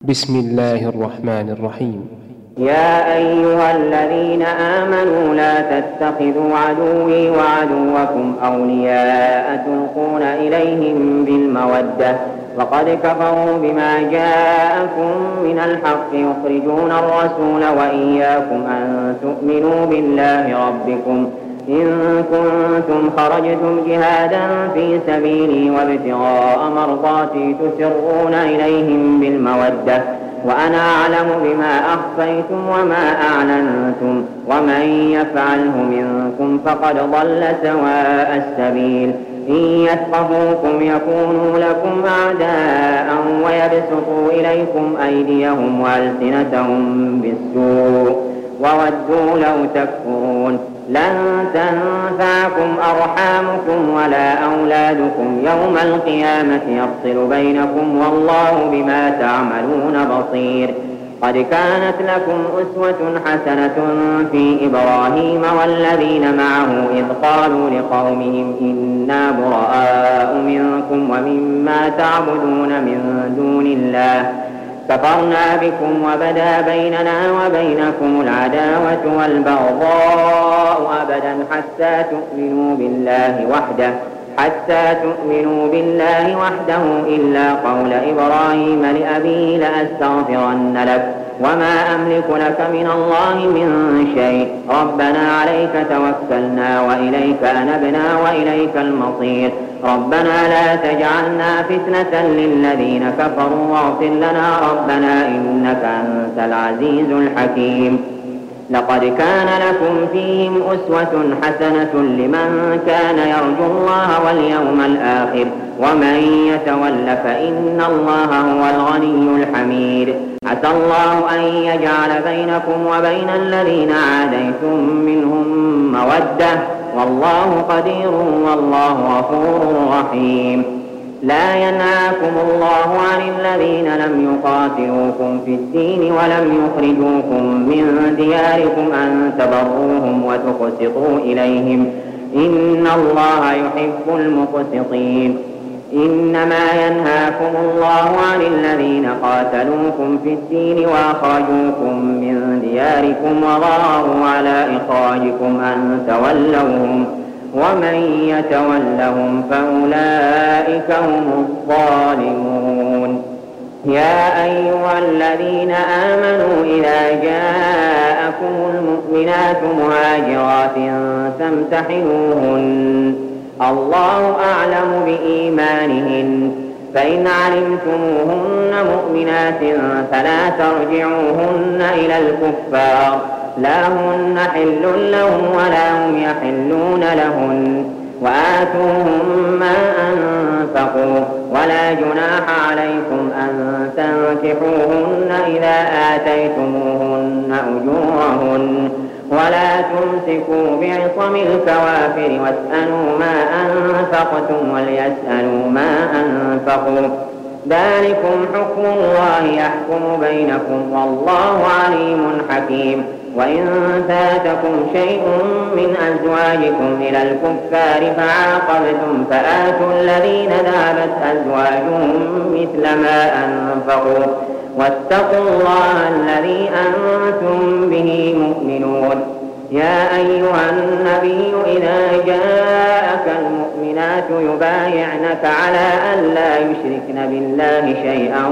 بسم الله الرحمن الرحيم. يا أيها الذين آمنوا لا تتخذوا عدوي وعدوكم أولياء تلقون إليهم بالمودة وقد كفروا بما جاءكم من الحق يخرجون الرسول وإياكم أن تؤمنوا بالله ربكم إن كنتم خرجتم جهادا في سبيلي وابتغاء مرضاتي تسرون إليهم بالمودة وأنا أعلم بما أخفيتم وما أعلنتم ومن يفعله منكم فقد ضل سواء السبيل إن يثقفوكم يكونوا لكم أعداء ويبسطوا إليكم أيديهم وألسنتهم بالسوء وودوا لو تكفرون لن تنفعكم أرحامكم ولا أولادكم يوم القيامة يفصل بينكم والله بما تعملون بصير قد كانت لكم أسوة حسنة في إبراهيم والذين معه إذ قالوا لقومهم إنا براء منكم ومما تعبدون من دون الله كفرنا بكم وبدا بيننا وبينكم العداوة والبغضاء أبدا حتى تؤمنوا بالله وحده إلا قول إبراهيم لأبيه لأستغفرن لك وما أملك لك من الله من شيء ربنا عليك توكلنا وإليك أنبنا وإليك المصير ربنا لا تجعلنا فتنة للذين كفروا واغفر لنا ربنا إنك أنت العزيز الحكيم لقد كان لكم فيهم أسوة حسنة لمن كان يرجو الله واليوم الآخر ومن يتول فإن الله هو الغني الحميد عسى الله أن يجعل بينكم وبين الذين عاديتم منهم مودة والله قدير والله غفور رحيم لا ينهاكم الله عن الذين لم يقاتلوكم في الدين ولم يخرجوكم من دياركم أن تبروهم وتقسطوا إليهم إن الله يحب المقسطين إنما ينهاكم الله عن الذين قاتلوكم في الدين وأخرجوكم من دياركم وظاهروا على إخراجكم أن تولوهم ومن يتولهم فأولئك هم الظالمون يا أيها الذين آمنوا إذا جاءكم المؤمنات مهاجرات فامتحنوهن الله أعلم بإيمانهن فإن علمتموهن مؤمنات فلا ترجعوهن إلى الكفار لا هن حل لهم ولا هم يحلون لهن وآتوهم ما أنفقوا ولا جناح عليكم أن تنكحوهن إذا آتيتموهن أجورهن ولا تمسكوا بعصم الكوافر واسألوا ما أنفقتم وليسألوا ما أنفقوا ذلكم حكم الله يحكم بينكم والله عليم حكيم وإن فاتكم شيء من أزواجكم إلى الكفار فعاقبتم فآتوا الذين ذهبت أزواجهم مثل ما أنفقوا واتقوا الله الذي أنتم به مؤمنون يا أيها النبي إذا جاءك المؤمنات يبايعنك على أن لا يشركن بالله شيئا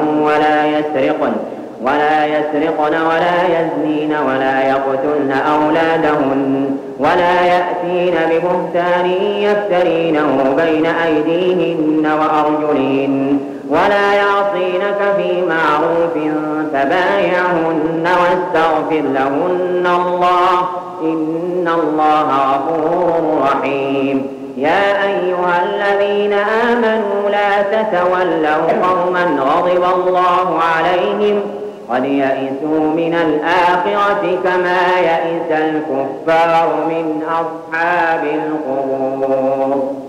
ولا يسرقن ولا يزنين ولا يقتلن أولادهن ولا يأتين ببهتان يفترينه بين أيديهن وأرجلهن ولا يعصينك في معروف فبايعهن واستغفر لهن الله إن الله غفور رحيم يا أيها الذين آمنوا لا تتولوا قوما غضب الله عليهم قد يئسوا من الآخرة كما يئس الكفار من أصحاب القبور.